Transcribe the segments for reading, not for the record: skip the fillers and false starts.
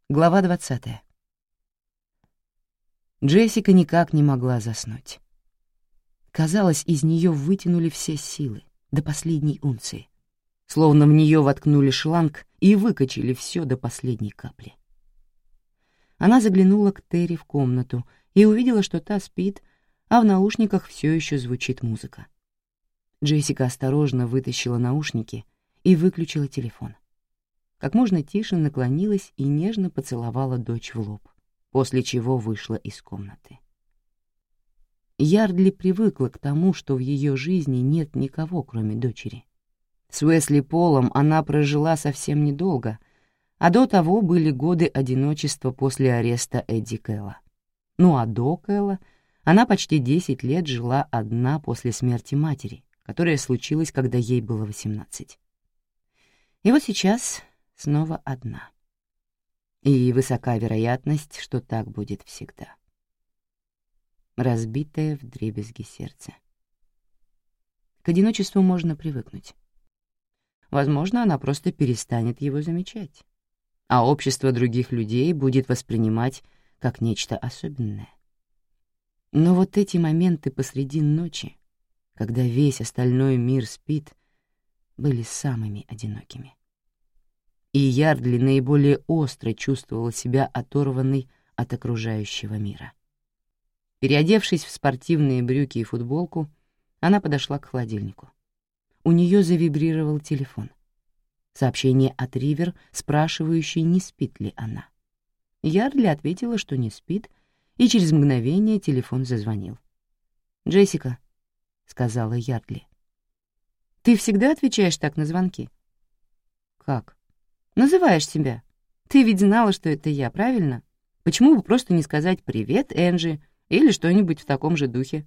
Глава 20. Джессика никак не могла заснуть. Казалось, из нее вытянули все силы, до последней унции. Словно в нее воткнули шланг и выкачали все до последней капли. Она заглянула к Терри в комнату и увидела, что та спит, а в наушниках все еще звучит музыка. Джессика осторожно вытащила наушники и выключила телефон. Как можно тише наклонилась и нежно поцеловала дочь в лоб, после чего вышла из комнаты. Ярдли привыкла к тому, что в ее жизни нет никого, кроме дочери. С Уэсли Полом она прожила совсем недолго, а до того были годы одиночества после ареста Эдди Кэлла. Ну а до Кэлла она почти 10 лет жила одна после смерти матери, которая случилась, когда ей было 18. И вот сейчас снова одна. И высока вероятность, что так будет всегда. Разбитое вдребезги сердце. К одиночеству можно привыкнуть. Возможно, она просто перестанет его замечать, а общество других людей будет воспринимать как нечто особенное. Но вот эти моменты посреди ночи, когда весь остальной мир спит, были самыми одинокими. И Ярдли наиболее остро чувствовала себя оторванной от окружающего мира. Переодевшись в спортивные брюки и футболку, она подошла к холодильнику. У нее завибрировал телефон. Сообщение от Ривер, спрашивающей, не спит ли она. Ярдли ответила, что не спит, и через мгновение телефон зазвонил. «Джессика», — сказала Ярдли, — «ты всегда отвечаешь так на звонки?» «Как?» «Называешь себя. Ты ведь знала, что это я, правильно? Почему бы просто не сказать «Привет, Энджи» или что-нибудь в таком же духе?»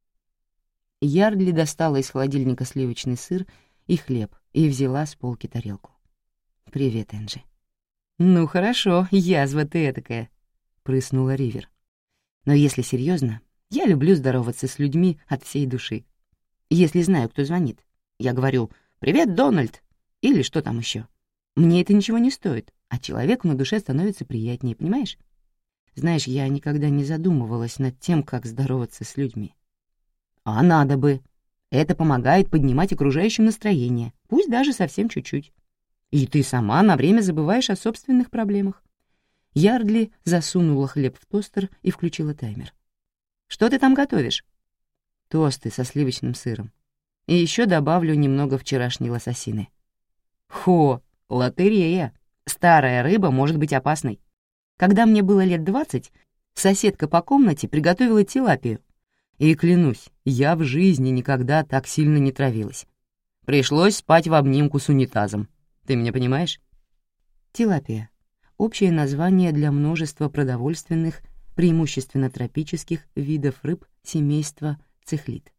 Ярдли достала из холодильника сливочный сыр и хлеб и взяла с полки тарелку. «Привет, Энджи». «Ну хорошо, язва ты этакая», — прыснула Ривер. «Но если серьезно, я люблю здороваться с людьми от всей души. Если знаю, кто звонит, я говорю «Привет, Дональд» или что там еще. Мне это ничего не стоит, а человеку на душе становится приятнее, понимаешь? Знаешь, я никогда не задумывалась над тем, как здороваться с людьми. А надо бы. Это помогает поднимать окружающим настроение, пусть даже совсем чуть-чуть. И ты сама на время забываешь о собственных проблемах. Ярдли засунула хлеб в тостер и включила таймер. «Что ты там готовишь?» «Тосты со сливочным сыром. И еще добавлю немного вчерашней лососины». «Хо! Лотерея! Старая рыба может быть опасной. Когда мне было лет 20, соседка по комнате приготовила тилапию. И клянусь, я в жизни никогда так сильно не травилась. Пришлось спать в обнимку с унитазом. Ты меня понимаешь?» Тилапия — общее название для множества продовольственных, преимущественно тропических видов рыб семейства цихлид.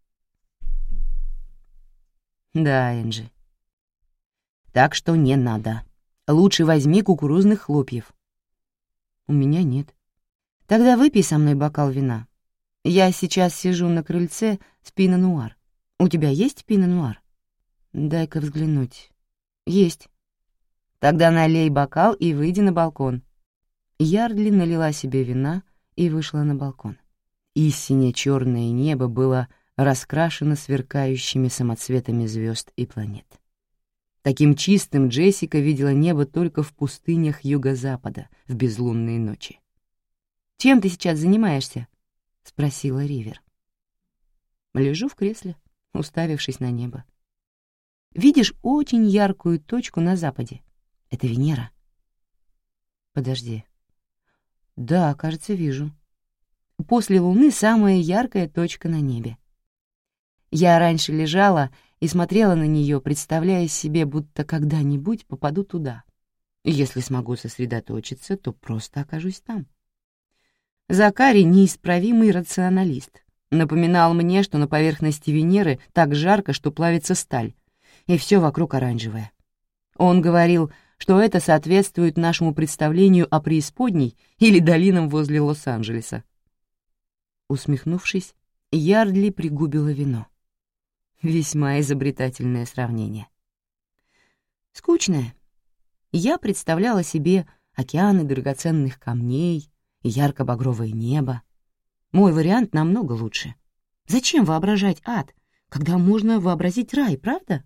«Да, Энджи. Так что не надо. Лучше возьми кукурузных хлопьев». «У меня нет». «Тогда выпей со мной бокал вина. Я сейчас сижу на крыльце с пино-нуар. У тебя есть пино-нуар?» «Дай-ка взглянуть. Есть». «Тогда налей бокал и выйди на балкон». Ярдли налила себе вина и вышла на балкон. Истинно черное небо было раскрашено сверкающими самоцветами звезд и планет. Таким чистым Джессика видела небо только в пустынях юго-запада в безлунные ночи. «Чем ты сейчас занимаешься?» — спросила Ривер. «Лежу в кресле, уставившись на небо. Видишь очень яркую точку на западе? Это Венера». «Подожди. Да, кажется, вижу. После Луны самая яркая точка на небе. Я раньше лежала и смотрела на нее, представляя себе, будто когда-нибудь попаду туда. Если смогу сосредоточиться, то просто окажусь там. Закари — неисправимый рационалист. Напоминал мне, что на поверхности Венеры так жарко, что плавится сталь, и все вокруг оранжевое. Он говорил, что это соответствует нашему представлению о преисподней или долинам возле Лос-Анджелеса. Усмехнувшись, Ярдли пригубила вино. Весьма изобретательное сравнение. Скучное. Я представляла себе океаны драгоценных камней и ярко-багровое небо. Мой вариант намного лучше. Зачем воображать ад, когда можно вообразить рай, правда?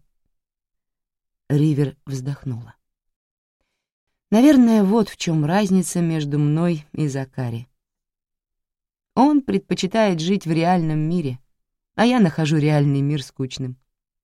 Ривер вздохнула. Наверное, вот в чем разница между мной и Закари. Он предпочитает жить в реальном мире, а я нахожу реальный мир скучным.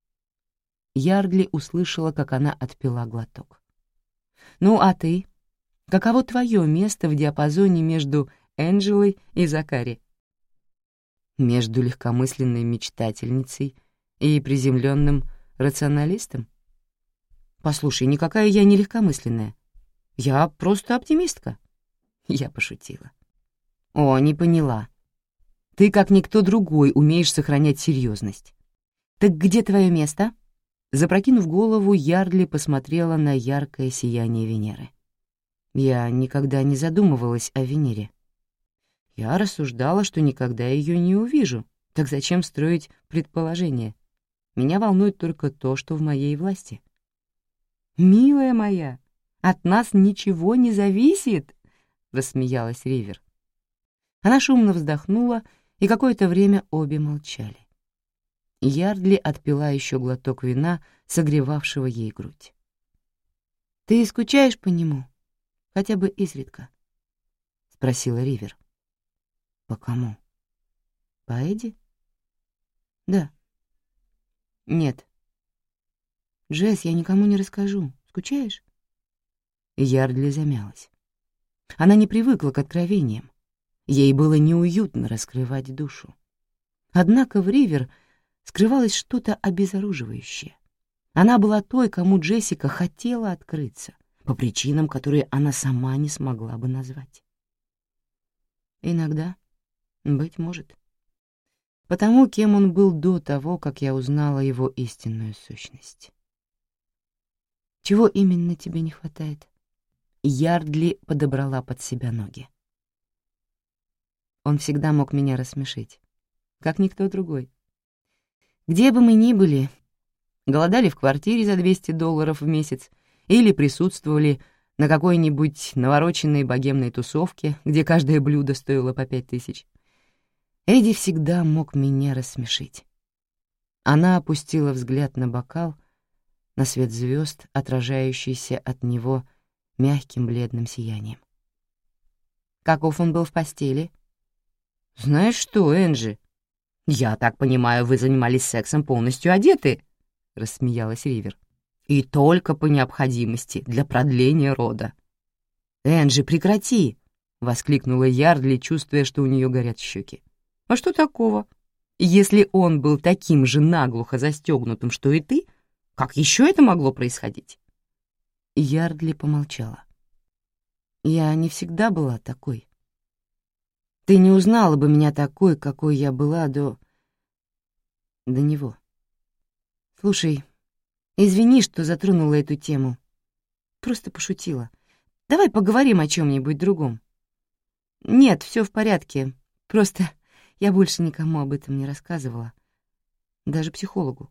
Ярдли услышала, как она отпила глоток. «Ну, а ты? Каково твое место в диапазоне между Энджелой и Закари?» «Между легкомысленной мечтательницей и приземленным рационалистом? Послушай, никакая я не легкомысленная. Я просто оптимистка». Я пошутила. «О, не поняла. Ты, как никто другой, умеешь сохранять серьезность. Так где твое место?» Запрокинув голову, Ярдли посмотрела на яркое сияние Венеры. Я никогда не задумывалась о Венере. Я рассуждала, что никогда ее не увижу. Так зачем строить предположения? Меня волнует только то, что в моей власти. «Милая моя, от нас ничего не зависит!» — рассмеялась Ривер. Она шумно вздохнула, и какое-то время обе молчали. Ярдли отпила еще глоток вина, согревавшего ей грудь. «Ты скучаешь по нему? Хотя бы изредка?» — спросила Ривер. «По кому? По Эдди?» «Да». «Нет». «Джесс, я никому не расскажу. Скучаешь?» Ярдли замялась. Она не привыкла к откровениям. Ей было неуютно раскрывать душу. Однако в Ривер скрывалось что-то обезоруживающее. Она была той, кому Джессика хотела открыться, по причинам, которые она сама не смогла бы назвать. Иногда, быть может. Потому, кем он был до того, как я узнала его истинную сущность. Чего именно тебе не хватает? Ярдли подобрала под себя ноги. Он всегда мог меня рассмешить, как никто другой. Где бы мы ни были, голодали в квартире за $200 в месяц или присутствовали на какой-нибудь навороченной богемной тусовке, где каждое блюдо стоило по 5000, Эдди всегда мог меня рассмешить. Она опустила взгляд на бокал, на свет звезд, отражающийся от него мягким бледным сиянием. «Каков он был в постели?» «Знаешь что, Энджи, я так понимаю, вы занимались сексом полностью одеты?» — рассмеялась Ривер. «И только по необходимости, для продления рода». «Энджи, прекрати!» — воскликнула Ярдли, чувствуя, что у нее горят щеки. «А что такого? Если он был таким же наглухо застегнутым, что и ты, как еще это могло происходить?» Ярдли помолчала. «Я не всегда была такой. Ты не узнала бы меня такой, какой я была до него. Слушай, извини, что затронула эту тему. Просто пошутила. Давай поговорим о чем-нибудь другом». «Нет, все в порядке. Просто я больше никому об этом не рассказывала. Даже психологу».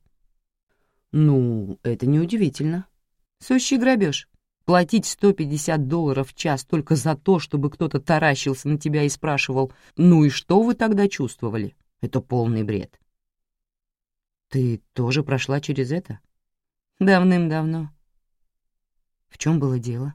«Ну, это неудивительно. Сущий грабеж. Платить $150 в час только за то, чтобы кто-то таращился на тебя и спрашивал, ну и что вы тогда чувствовали? Это полный бред». «Ты тоже прошла через это?» «Давным-давно». «В чем было дело?»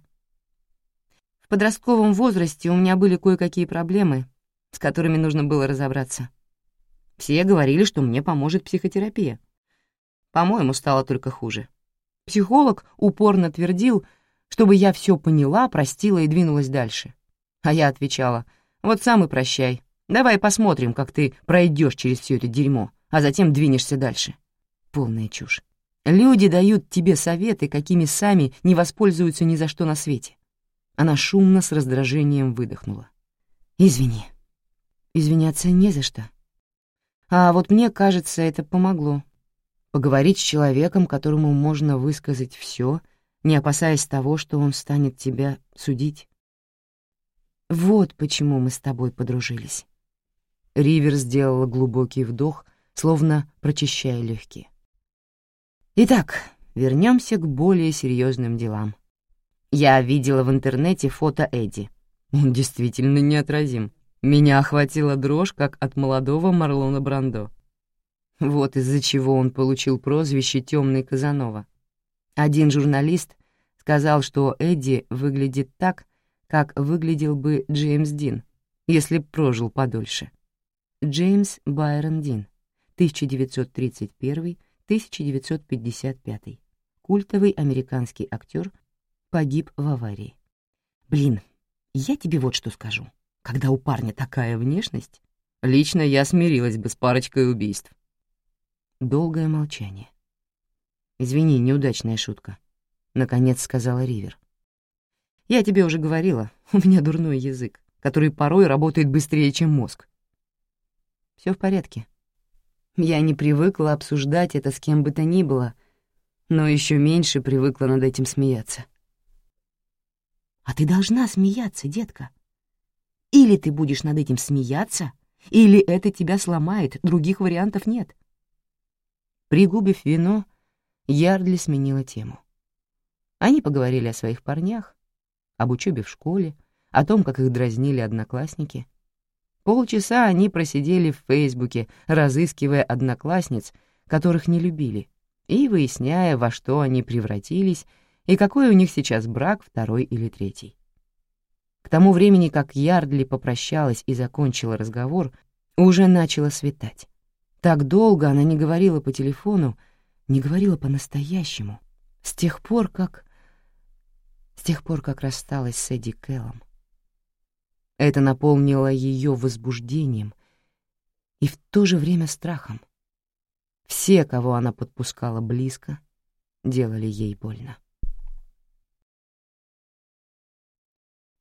«В подростковом возрасте у меня были кое-какие проблемы, с которыми нужно было разобраться. Все говорили, что мне поможет психотерапия. По-моему, стало только хуже. Психолог упорно твердил, чтобы я все поняла, простила и двинулась дальше. А я отвечала: вот сам и прощай. Давай посмотрим, как ты пройдешь через все это дерьмо, а затем двинешься дальше. Полная чушь. Люди дают тебе советы, какими сами не воспользуются ни за что на свете». Она шумно с раздражением выдохнула. «Извини. Извиняться не за что. А вот мне кажется, это помогло. Поговорить с человеком, которому можно высказать все, не опасаясь того, что он станет тебя судить. Вот почему мы с тобой подружились». Ривер сделала глубокий вдох, словно прочищая легкие. «Итак, вернемся к более серьезным делам. Я видела в интернете фото Эдди. Он действительно неотразим. Меня охватила дрожь, как от молодого Марлона Брандо. Вот из-за чего он получил прозвище «Тёмный Казанова». Один журналист сказал, что Эдди выглядит так, как выглядел бы Джеймс Дин, если б прожил подольше. Джеймс Байрон Дин, 1931-1955. Культовый американский актер, погиб в аварии. Блин, я тебе вот что скажу. Когда у парня такая внешность, лично я смирилась бы с парочкой убийств. Долгое молчание. «Извини, неудачная шутка», — наконец сказала Ривер. «Я тебе уже говорила, у меня дурной язык, который порой работает быстрее, чем мозг». Все в порядке. Я не привыкла обсуждать это с кем бы то ни было, но еще меньше привыкла над этим смеяться. А ты должна смеяться, детка. Или ты будешь над этим смеяться, или это тебя сломает, других вариантов нет. Пригубив вино, Ярдли сменила тему. Они поговорили о своих парнях, об учебе в школе, о том, как их дразнили одноклассники. Полчаса они просидели в Фейсбуке, разыскивая одноклассниц, которых не любили, и выясняя, во что они превратились и какой у них сейчас брак, второй или третий. К тому времени, как Ярдли попрощалась и закончила разговор, уже начало светать. Так долго она не говорила по телефону, не говорила по-настоящему, с тех пор, как рассталась с Эдди Келлом. Это наполнило ее возбуждением и в то же время страхом. Все, кого она подпускала близко, делали ей больно.